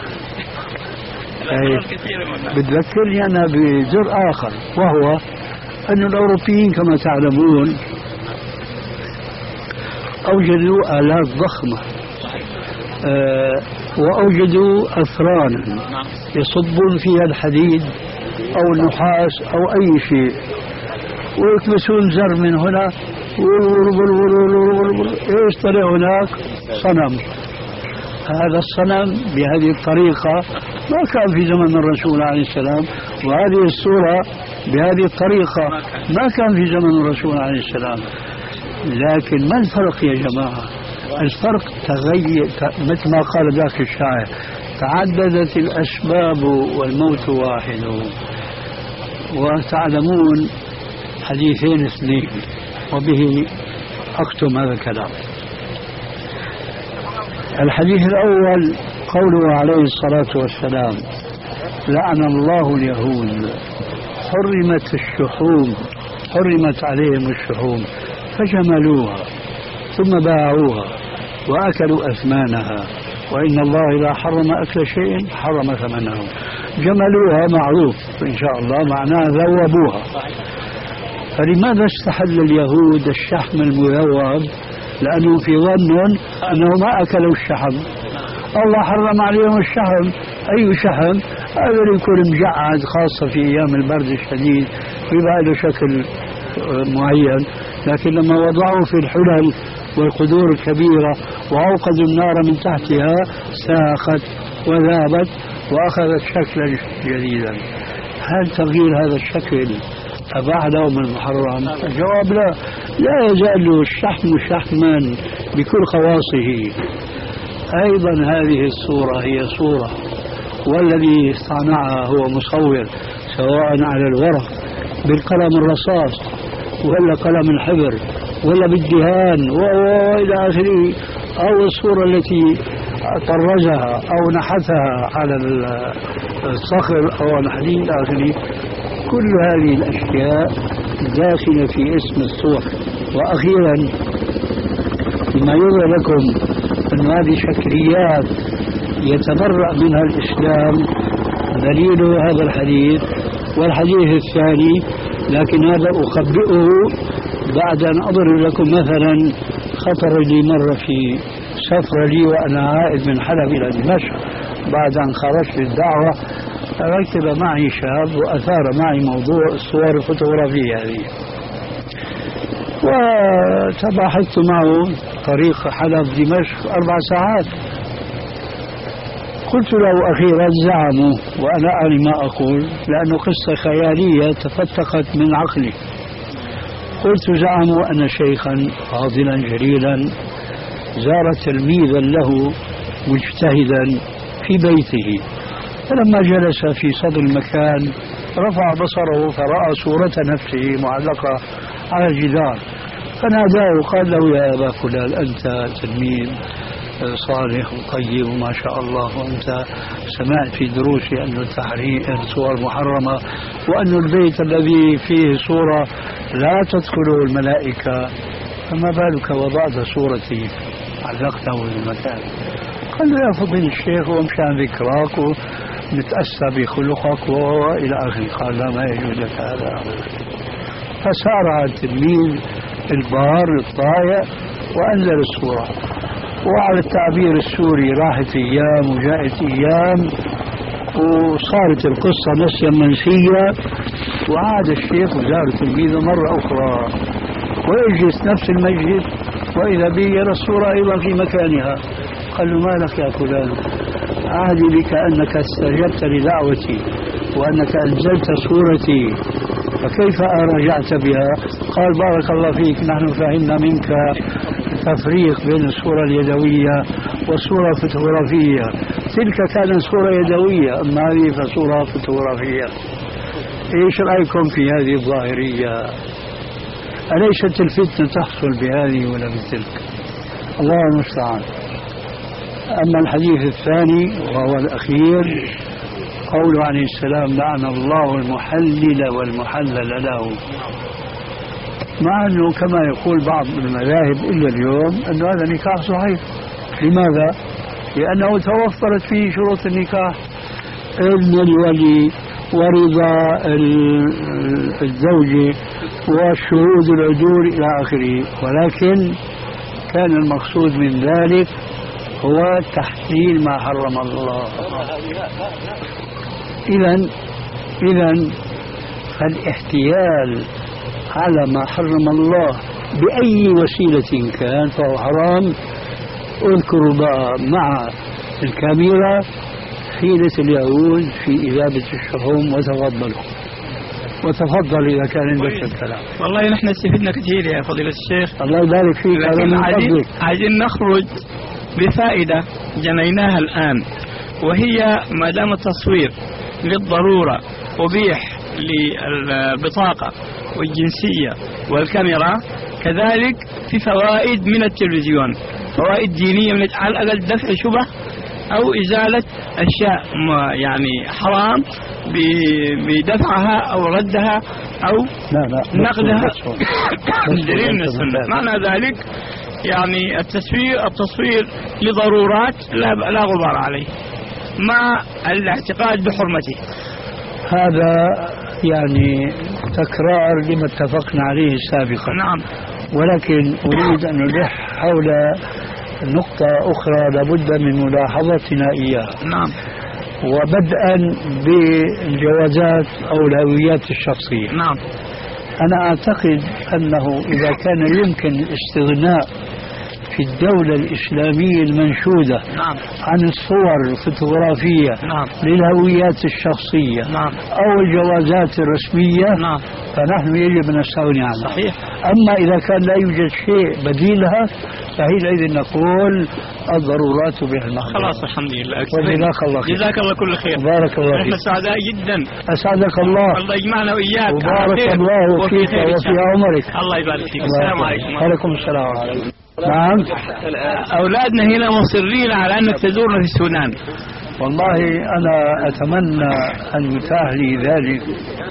بتذكرني أنا بزر آخر، وهو أن الأوروبيين كما تعلمون أوجدوا آلات ضخمة، أه وأوجدوا أثرانا يصبون فيها الحديد أو النحاس أو أي شيء، ويكبسون زر من هنا يطلع هناك صنم. هذا الصنم بهذه الطريقة ما كان في زمن الرسول عليه السلام، وهذه الصورة بهذه الطريقة ما كان في زمن الرسول عليه السلام. لكن ما الفرق يا جماعة؟ الفرق تغير، مثل ما قال ذاك الشاعر: تعددت الأسباب والموت واحد. وتعلمون حديثين اثنين، وبه أختم هذا الكلام. الحديث الأول قوله عليه الصلاة والسلام: لعن الله اليهود، حرمت الشحوم، حرمت عليهم الشحوم فجملوها ثم باعوها وأكلوا أثمانها، وإن الله إذا حرم أكل شيء حرم ثمنه. جملوها معروف إن شاء الله معناها ذوبوها. فلماذا استحل اليهود الشحم المذوب؟ لأنه في ظن أنه ما أكلوا الشحم. الله حرم عليهم الشحم. أي شحم؟ هذا يكون مجعد، خاصة في أيام البرد الشديد ويبقى له شكل معين. لكن لما وضعوا في الحلل والقدور الكبيرة وأوقدوا النار من تحتها ساخت وذابت وأخذت شكلا جديدا. هل تغيير هذا الشكل أباح لهم المحرم؟ الجواب لا. لا يزال الشحم شحما بكل خواصه. أيضا هذه الصورة هي صورة، والذي صنعها هو مصور، سواء على الورق بالقلم الرصاص ولا قلم الحبر ولا بالدهان وإلى آخره، أو الصورة التي طرزها أو نحتها على الصخر أو الحديد إلى آخره. كل هذه الأشياء داخلة في اسم الصور. وأخيرا لما يظهر لكم أن هذه شكليات يتبرأ منها الإسلام دليل هذا الحديث والحديث الثاني. لكن هذا أخبئه بعد أن أضرب لكم مثلا خطر لي مرة في سفر لي وأنا عائد من حلب إلى دمشق بعد أن خرجت للدعوة. ركب معي شاب وأثار معي موضوع الصور الفوتوغرافية هذه، وتباحثت معه طريق حلب دمشق أربع ساعات. قلت له أخيرا زعموا، وأنا أعني ما أقول لأنه قصة خيالية تفتقت من عقلي. قلت زعموا أن شيخا فاضلا جليلا زار تلميذا له مجتهدا في بيته، فلما جلس في صدر المكان رفع بصره فرأى صورة نفسه معلقة على الجدار، فناداه وقال له: يا أبا فلان، أنت تلميذ صالح وطيب وما شاء الله، وأنت سمعت في دروسي أن التحريم الصور محرمة، وأن البيت الذي فيه صورة لا تدخله الملائكة، فما بالك وضعت صورتي علقته في المكان؟ قال له: يا فضيل الشيخ، ومشان ذكراك ونتأسى بخلقك وإلى آخره. قال: لا، ما يجوز لك هذا. فسارع التلميذ البار الطائع وأنزل الصورة. وعلى التعبير السوري راحت أيام وجاءت أيام وصارت القصة نسيا منسية، وعاد الشيخ وزار تلميذه مرة أخرى ويجلس نفس المجلس وإذا به يرى الصورة أيضا في مكانها. قال له: ما لك يا فلان؟ عهدي بك أنك استجبت لدعوتي وأنك أنزلت صورتي، فكيف رجعت بها؟ قال: بارك الله فيك، نحن فهمنا منك تفريق بين الصورة اليدوية والصورة الفوتوغرافية. تلك كانت صورة يدوية، أما هذه فصورة فوتوغرافية. إيش رأيكم في هذه الظاهرية؟ أليست الفتنة تحصل بهذه ولا بتلك؟ الله المستعان. أما الحديث الثاني وهو الأخير قوله عليه السلام: لعن الله المحلل والمحلل له، مع أنه كما يقول بعض المذاهب إلا اليوم أن هذا نكاح صحيح. لماذا؟ لأنه توفرت فيه شروط النكاح: إذن الولي ورضا الزوجة والشهود العدول إلى آخره. ولكن كان المقصود من ذلك هو تحليل ما حرم الله. إذن إذن فالاحتيال على ما حرم الله بأي وسيلة كان فهو حرام. اذكروا بقى مع الكاميرا حيلة اليهود في إذابة الشحوم. وتفضلوا وتفضل إذا كان عندك الكلام. والله نحن استفدنا كثير يا فضيلة الشيخ، الله يبارك فيك. لكن عايزين عايزين نخرج بفائدة جنيناها الآن، وهي ما دام التصوير للضرورة أبيح للبطاقة والجنسية والكاميرا، كذلك في فوائد من التلفزيون، فوائد دينية من على الأقل دفع شبه أو إزالة أشياء يعني حرام بدفعها أو ردها أو لا لا نقدها دليل من السنة. معنى ذلك يعني التصوير التصوير لضرورات لا لا غبار عليه مع الاعتقاد بحرمته. هذا يعني تكرار لما اتفقنا عليه سابقا. نعم. ولكن أريد أن ألح حول نقطة أخرى لابد من ملاحظتنا إياها. نعم. وبدءا بالجوازات أو الهويات الشخصية. نعم. أنا أعتقد أنه إذا كان يمكن الاستغناء في الدولة الإسلامية المنشودة نعم. عن الصور الفوتوغرافية نعم. للهويات الشخصية نعم. أو الجوازات الرسمية نعم. فنحن يجب أن نستغني عنها. صحيح. أما إذا كان لا يوجد شيء بديلها فحينئذ نقول الضرورات بها المحظورات. خلاص الحمد لله. وجزاك الله خير. جزاك الله كل خير. بارك الله فيك. نحن سعداء جدا. أسعدك الله. الله يجمعنا وإياك. وبارك الله فيك وفي عمرك. الله يبارك فيك. السلام عليكم. وعليكم السلام. نعم. أولادنا هنا مصرين على أنك تزورنا في السودان. والله أنا أتمنى أن يتاح لي ذلك،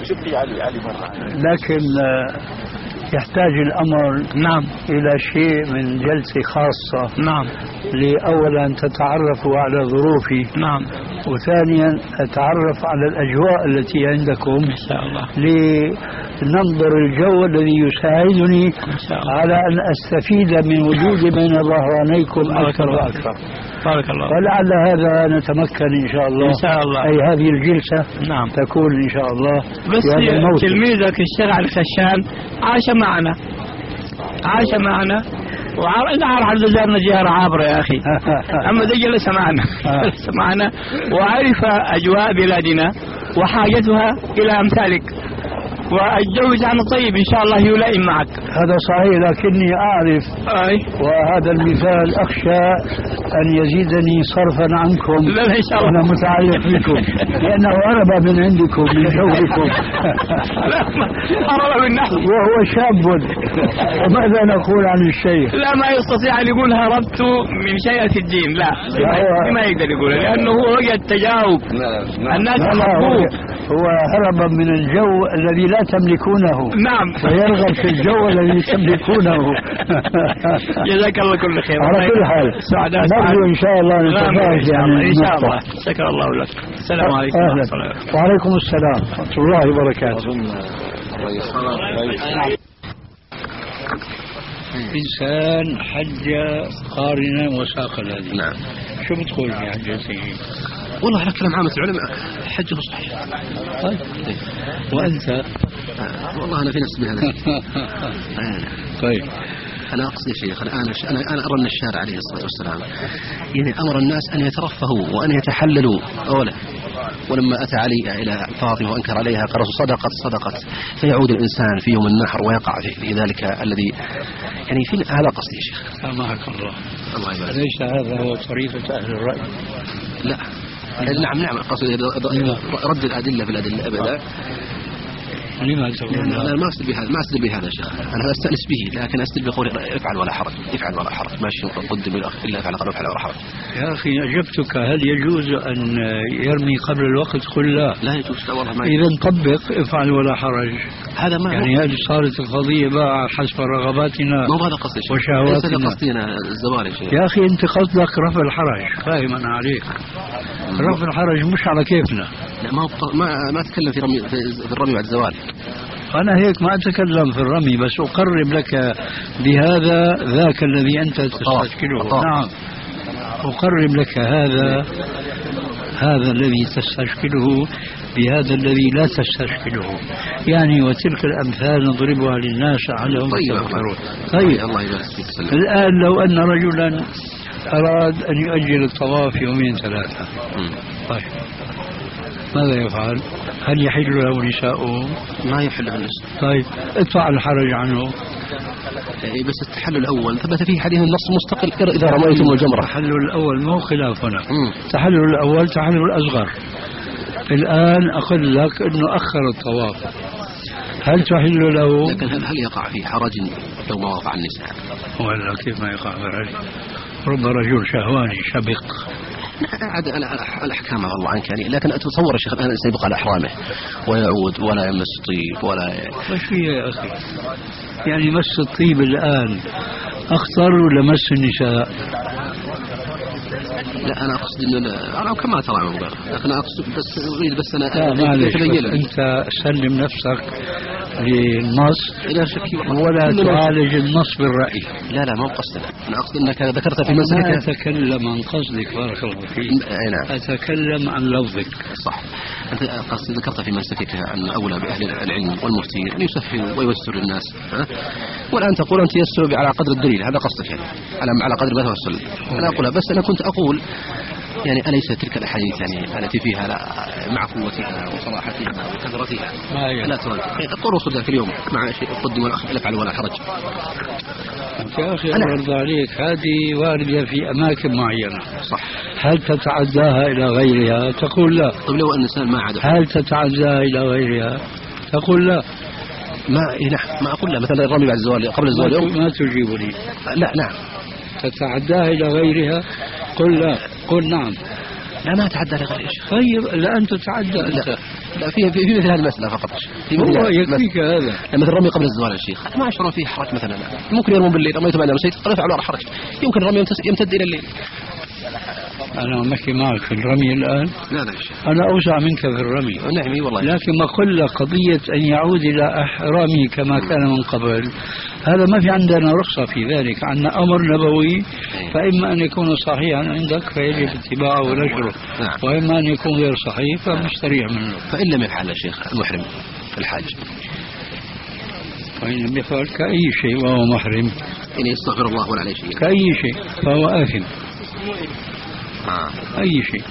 لكن يحتاج الأمر نعم إلى شيء من جلسة خاصة. نعم. لأولا تتعرفوا على ظروفي. نعم. وثانيا أتعرف على الأجواء التي عندكم إن شاء الله، لننظر الجو الذي يساعدني على أن أستفيد من وجودي بين ظهرانيكم أكثر وأكثر. بارك الله. ولعل هذا نتمكن إن شاء الله. إن شاء الله. أي هذه الجلسة نعم تكون إن شاء الله. بس تلميذك الشيخ علي خشان عاش معنا عاش معنا وعرض على زارنا زيارة عابرة يا أخي. أما ده جلس معنا جلس معنا وعرف أجواء بلادنا وحاجتها إلى أمثالك، والجو عن طيب إن شاء الله يلائم معك. هذا صحيح، لكني أعرف أي. وهذا المثال أخشى أن يزيدني صرفا عنكم. لا لا إن شاء الله. أنا متعلق بكم لأنه هرب من عندكم من جوكم. هرب من نحن وهو شاب. وماذا نقول عن الشيخ؟ لا ما يستطيع أن يقول هربت من شيء الدين. لا ما يقدر يقول لأنه هو وجد تجاوب. الناس هو, هو هرب من الجو الذي لا تملكونه. نعم. ويرغب في الجو الذي تملكونه. جزاك الله كل خير. على كل حال سعداء نرجو إن شاء الله نتفاعل يعني إن شاء الله. شكر الله لك. السلام عليكم. أهلا. وعليكم السلام ورحمة الله وبركاته. إنسان حج قارنا وساق الهدي. نعم. شو بتقول في حجته؟ والله على كلام عامة العلماء حجه صحيح. طيب. وأنت؟ آه. والله أنا في نفس بهذا. طيب. أنا أقصد يا شيخ الآن أنا أنا أرى أن الشارع عليه الصلاة والسلام يعني أمر الناس أن يترفهوا وأن يتحللوا أولا، ولما أتى علي إلى فاطمة وأنكر عليها قال صدقت صدقت، فيعود الإنسان في يوم النحر ويقع في ذلك الذي يعني في هذا قصدي يا شيخ. سامحك الله. الله يبارك. ليس هذا هو طريقة أهل الرأي. لا. نعم نعم قصدي رد الأدلة بالأدلة أبدا. لما تقول؟ أنا ما أستدل بهذا ما أستدل بهذا يا شيخ، أنا أستأنس به لكن أستدل بقول افعل ولا حرج، افعل ولا حرج، ماشي قدم إلا افعل قال افعل ولا حرج. يا أخي أجبتك هل يجوز أن يرمي قبل الوقت؟ قل لا. لا يجوز. والله ما إذا طبق افعل ولا حرج. هذا ما يعني هذه صارت القضية بقى حسب رغباتنا. ما هذا قصدي وشهواتنا. ليس قصدنا الزوال يا شيخ. يا أخي أنت قصدك رفع الحرج، فاهم أنا عليك. رفع الحرج مش على كيفنا. لا ما ما ما أتكلم في رمي في الرمي بعد الزوال. أنا هيك ما أتكلم في الرمي، بس أقرب لك بهذا ذاك الذي أنت تستشكله. نعم أقرب لك هذا هذا الذي تستشكله بهذا الذي لا تستشكله يعني، وتلك الأمثال نضربها للناس عليهم يتفكرون. طيب الله يبارك فيك. الآن لو أن رجلا أراد أن يؤجل الطواف يومين ثلاثة طيب ماذا يفعل؟ هل يحل له نساؤه؟ ما يحل له النساء. طيب ادفع الحرج عنه. إيه بس التحلل الأول ثبت فيه حديث النص مستقل إذا رميتم الجمرة. التحلل الأول مو خلافنا. التحلل الأول تحلل الأصغر. الآن أقول لك أنه أخر الطواف، هل تحل له؟ لكن هل, هل يقع في حرج لو ما وقع النساء؟ ولا كيف ما يقع في حرج؟ رب رجل شهواني شبق. عاد الأحكام الله عنك يعني، لكن أتصور الشيخ الآن سيبقى على أحرامه ويعود ولا يمس طيب ولا وش فيه يا أخي؟ يعني مس الطيب الآن أخطر ولا مس النساء؟ لا أنا أقصد إنه أنا كما ترى عمر، لكن أنا أقصد بس أريد بس أنا أتبين. أنت سلم نفسك للنص ولا تعالج النص بالرأي. لا لا ما قصدنا، أنا أقصد أنك ذكرت في مسألة. أنا أتكلم عن قصدك بارك الله فيك. نعم. أتكلم عن لفظك. صح. أنت قصد ذكرت في مسألتك أن أولى بأهل العلم والمفتين أن يسهلوا ويوسروا للناس، ها؟ والآن تقول أنت يسروا على قدر الدليل، هذا قصدك يعني على على قدر ما توصل. أنا أقولها بس أنا كنت أقول يعني أليس تلك الأحاديث يعني التي فيها لا مع قوتها وصراحتها وكثرتها لا ترد الطرق ذاك اليوم مع شيء قدم ولا أفعل ولا حرج. يا أخي أنا أرضى عليك، هذه واردة في أماكن معينة. صح. هل تتعداها إلى غيرها؟ تقول لا. طيب لو الإنسان ما عاد. هل تتعداها إلى غيرها؟ تقول لا. ما نعم ما أقول لا، مثلا الرمي بعد الزوال قبل الزوال يوم. ما تجيبني. لا نعم. تتعداها إلى غيرها؟ قل لا. قل نعم. لا ما أتعدى لغير شيء. طيب لا أنت تتعدى أنت. لا, لا في في مثل هذه المسألة فقط. هو يكفيك هذا. مثل الرمي قبل الزوال يا شيخ ما أشعر فيه حرج مثلا. ممكن يرمون بالليل رميت بعد المسيت قد يفعل ولا حرج. يمكن الرمي يمتد إلى الليل. أنا ماشي معك في الرمي الآن. لا لا أنا أوسع منك في الرمي. نعم والله. لكن ما قل قضية أن يعود إلى أحرامي كما كان من قبل، هذا ما في عندنا رخصة في ذلك، عندنا أمر نبوي، فإما أن يكون صحيحا عندك فيجب اتباعه ونشره، نعم. وإما أن يكون غير صحيح فمستريح منه. فإن لم يفعل يا شيخ المحرم الحاج، وإن لم يفعل كأي شيء وهو محرم، إن يستغفر الله ولا عليه شيء كأي شيء فهو آثم. آه. أي شيء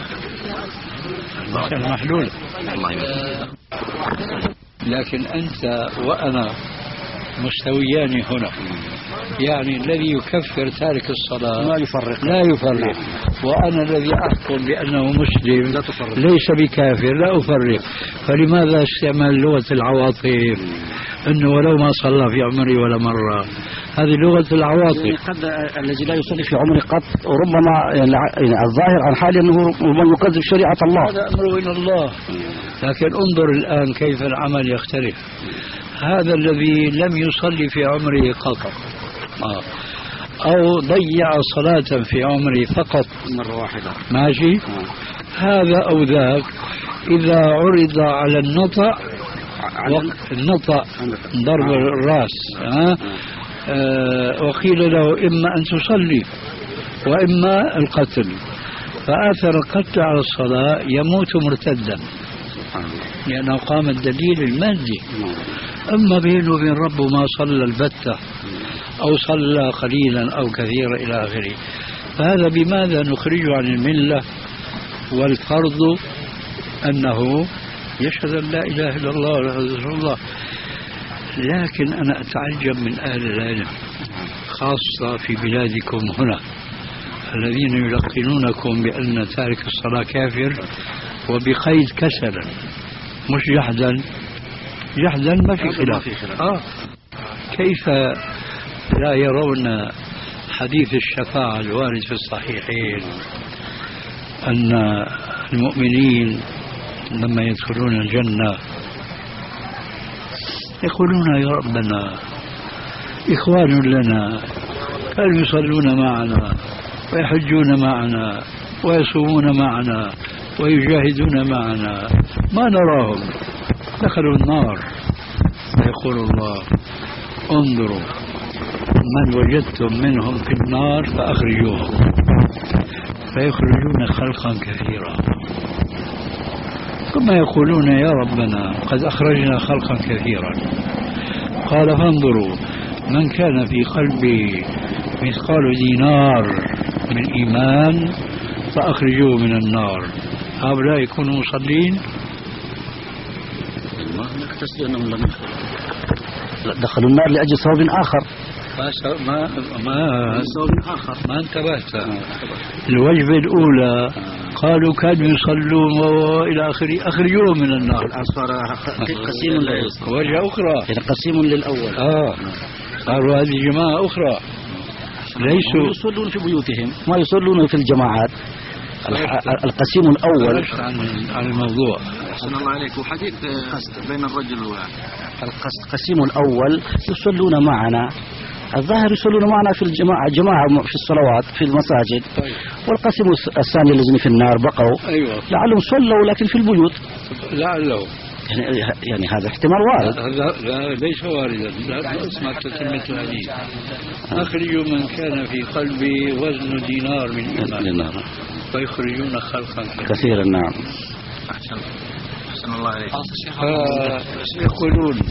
مسألة محلولة. الله يبارك. لكن أنت وأنا مستويان هنا، يعني الذي يكفر تارك الصلاة لا يفرق لا يفرق، وأنا الذي أحكم بأنه مسلم لا تفرق. ليس بكافر لا أفرق. فلماذا استعمال لغة العواطف أنه ولو ما صلى في عمري ولا مرة؟ هذه لغة العواطف. قد الذي لا يصلي في عمره قط وربما يعني الظاهر عن حال أنه من يكذب شريعة الله، هذا أمره إلى الله. لكن انظر الآن كيف العمل يختلف. هذا الذي لم يصلي في عمره قط آه. أو ضيع صلاة في عمره فقط مرة واحدة ماشي آه. هذا أو ذاك إذا عرض على النطع النطع ضرب الرأس آه. آه. وقيل له إما أن تصلي وإما القتل، فآثر القتل على الصلاة يموت مرتدا لأنه قام الدليل المادي. أما بينه وبين ربه ما صلى البتة أو صلى قليلا أو كثيرا إلى آخره، فهذا بماذا نخرجه عن الملة؟ والفرض أنه يشهد أن لا إله إلا الله ولا رسول الله. لكن أنا أتعجب من أهل العلم خاصة في بلادكم هنا الذين يلقنونكم بأن تارك الصلاة كافر، وبقيد كسلا مش جحدا. جحدا ما في خلاف. آه. كيف لا يرون حديث الشفاعة الوارد في الصحيحين أن المؤمنين لما يدخلون الجنة يقولون يا ربنا إخوان لنا كانوا يصلون معنا ويحجون معنا ويصومون معنا ويجاهدون معنا ما نراهم دخلوا النار. فيقول الله انظروا من وجدتم منهم في النار فأخرجوهم، فيخرجون خلقا كثيرا ثم يقولون يا ربنا قد أخرجنا خلقا كثيرا. قال فانظروا من كان في قلبي مثقال دينار من إيمان فأخرجوه من النار. هؤلاء يكونوا مصلين؟ ما هناك تسلية أنهم لم يدخلوا دخلوا النار لأجل سبب آخر. ما ما سبب آخر ما انتبهت. الوجبة الأولى قالوا كانوا يصلون وإلى آخره أخرجوهم من النار. صار قسيم للأول. وجهة أخرى قسيم للأول. آه قالوا هذه جماعة أخرى ليسوا يصلون في بيوتهم ما يصلون في الجماعات. القسيم الأول عن عن الموضوع. أحسن الله عليك. وحديث بين الرجل القسيم الأول يصلون معنا الظاهر يصلون معنا في الجماعة جماعة في الصلوات في المساجد. طيب. والقسم الثاني الذين في النار بقوا أيوة. لعلهم صلوا لكن في البيوت. لعله يعني, يعني هذا احتمال وارد. هذا لا ليس واردا. لا اسمع تتمة الحديث. أخرجوا من كان في قلبي وزن دينار من إيمان ويخرجون خلقا كثيرا. نعم. أحسن أحسن الله عليك. يقولون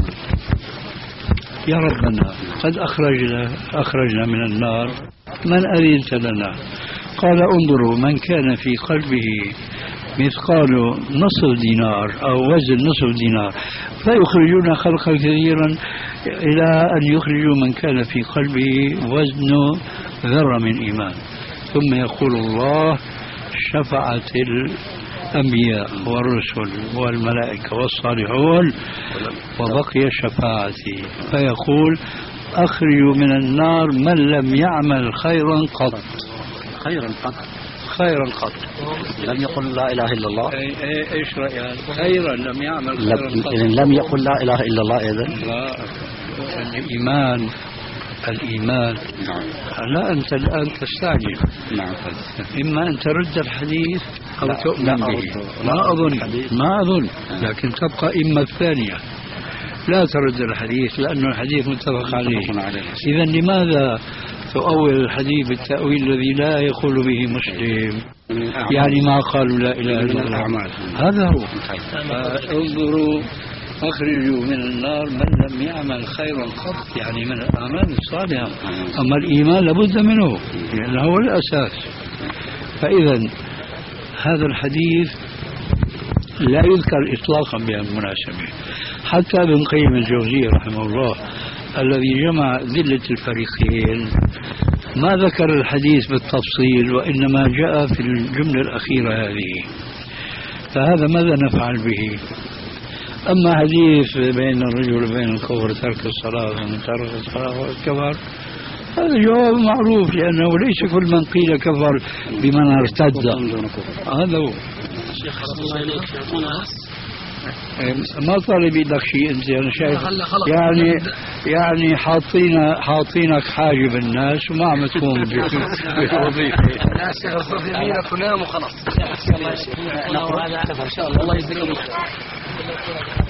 يا ربنا قد أخرجنا أخرجنا من النار من أذنت لنا. قال انظروا من كان في قلبه مثقال نصف دينار أو وزن نصف دينار فيخرجون خلقا كثيرا إلى أن يخرجوا من كان في قلبه وزن ذرة من إيمان. ثم يقول الله شفعت الأنبياء والرسل والملائكة والصالحون وبقي شفاعتي. فيقول أخرجوا من النار من لم يعمل خيرا قط. خيرا قط خيرا قط لم يقل لا إله إلا الله. ايش رأيك؟ خيرا لم يعمل خيرا قط. لم يقل لا إله إلا الله إذن. لا الإيمان الإيمان. نعم. لا أنت الآن تستعجل. نعم. إما أن ترد الحديث أو لا تؤمن لا به. أرد. ما أظن ما أظن لكن تبقى إما الثانية لا ترد الحديث لأنه الحديث متفق عليه. إذا لماذا تؤول الحديث بالتأويل الذي لا يقول به مسلم؟ يعني ما قالوا لا إله إلا الله. هذا هو. انظروا أخرجوا من النار من لم يعمل خيرا قط يعني من الأعمال الصالحة. أما الإيمان لابد منه لأنه هو الأساس. فإذا هذا الحديث لا يذكر إطلاقا بهالمناسبة. حتى ابن قيم الجوزية رحمه الله الذي جمع ذلة الفريقين ما ذكر الحديث بالتفصيل وإنما جاء في الجملة الأخيرة هذه. فهذا ماذا نفعل به؟ أما حديث بين الرجل وبين الكفر ترك الصلاة ومن ترك الصلاة والكفر هذا جواب معروف لأنه ليس كل من قيل كفر بمن ارتد. هذا هو. ما طالب لك شيء أنت أنا شايف يعني يعني حاطين حاطينك حاجب الناس وما عم تقوم بالوظيفة. الناس يمينك ونام وخلاص. الله يجزيكم.